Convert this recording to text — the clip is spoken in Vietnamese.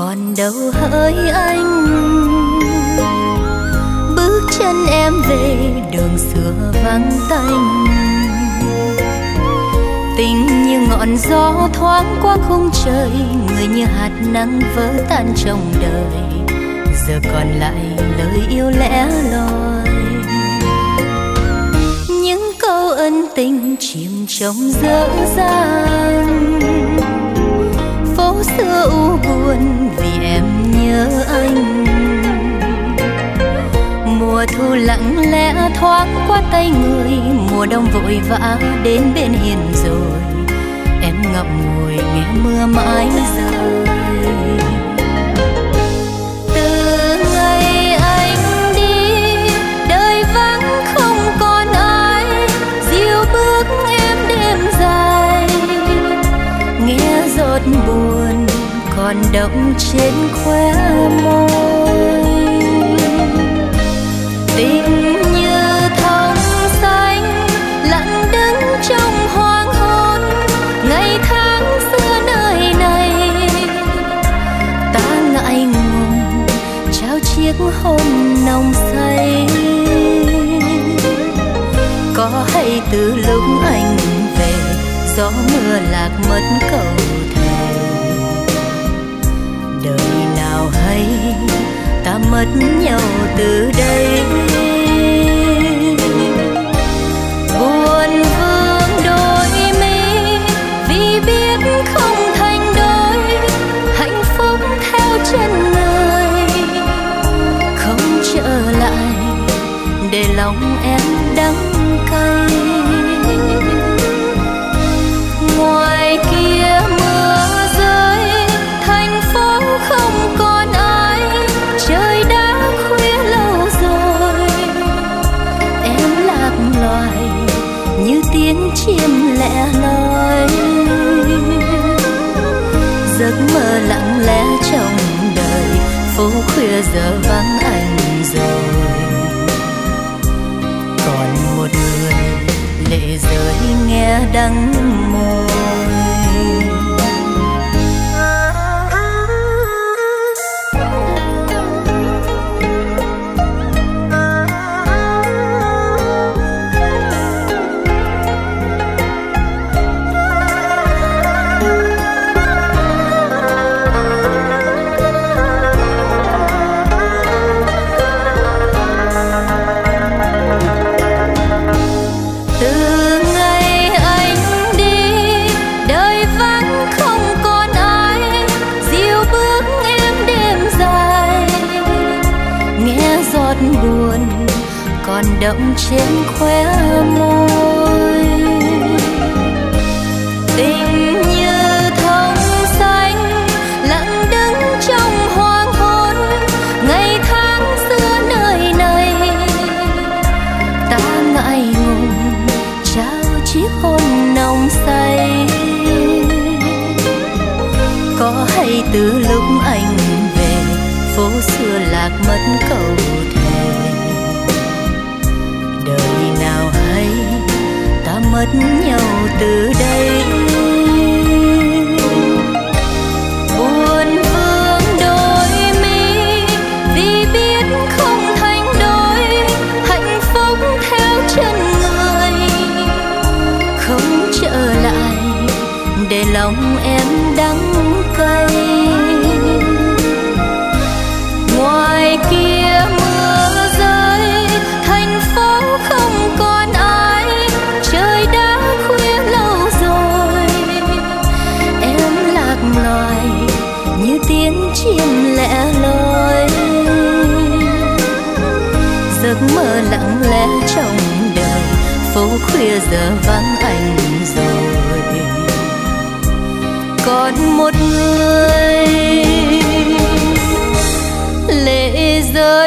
còn đâu hỡi anh. Bước chân em về đường xưa vắng tanh, tình như ngọn gió thoáng qua khung trời, người như hạt nắng vỡ tan trong đời, giờ còn lại lời yêu lẻ loi. Những câu ân tình chìm trong dở dang, phố xưa u buồn vì em nhớ anh. Mùa thu lặng lẽ thoáng qua tay người, mùa đông vội vã đến bên hiên rồi, em ngậm ngùi nghe mưa mãi rơi. Từ ngày anh đi, đời vắng không còn ai, dìu bước em đêm dài, nghe giọt buồn còn đọng trên khóe môi. Tình như thông xanh lặng đứng trong hoàng hôn, ngày tháng xưa nơi này ta ngại ngùng trao chiếc hôn nồng say. Có hay từ lúc anh về, gió mưa lạc mất câu thề, đời nào hay ta mất nhau từ đây. Buồn vương đôi mi vì biết không thành đôi, hạnh phúc theo chân người không trở lại, để lòng em đắng cay. Ngoài kia mưa rơi, thành phố không còn ai, trời đã khuya lâu rồi, em lạc loài như tiếng chim lẻ loi. Giấc mơ lặng lẽ trong đời, phố khuya giờ vắng anh rồi, còn một người lệ rơi nghe đắng môi. Buồn còn đọng trên khóe môi. Tình như thông xanh lặng đứng trong hoàng hôn, ngày tháng xưa nơi này ta ngại ngùng trao chiếc hôn nồng say. Có hay từ lúc anh về, phố xưa lạc mất câu thề, đời nào hay ta mất nhau từ đây. Buồn vương đôi mi vì biết không thành đôi, hạnh phúc theo chân người không trở lại, để lòng em đắng cay. Ngoài kia mưa rơi, thành phố không còn ai, trời đã khuya lâu rồi, em lạc loài như tiếng chim lẻ loi. Giấc mơ lặng lẽ trong đời, phố khuya giờ vắng anh rồi, còn một người lệ rơi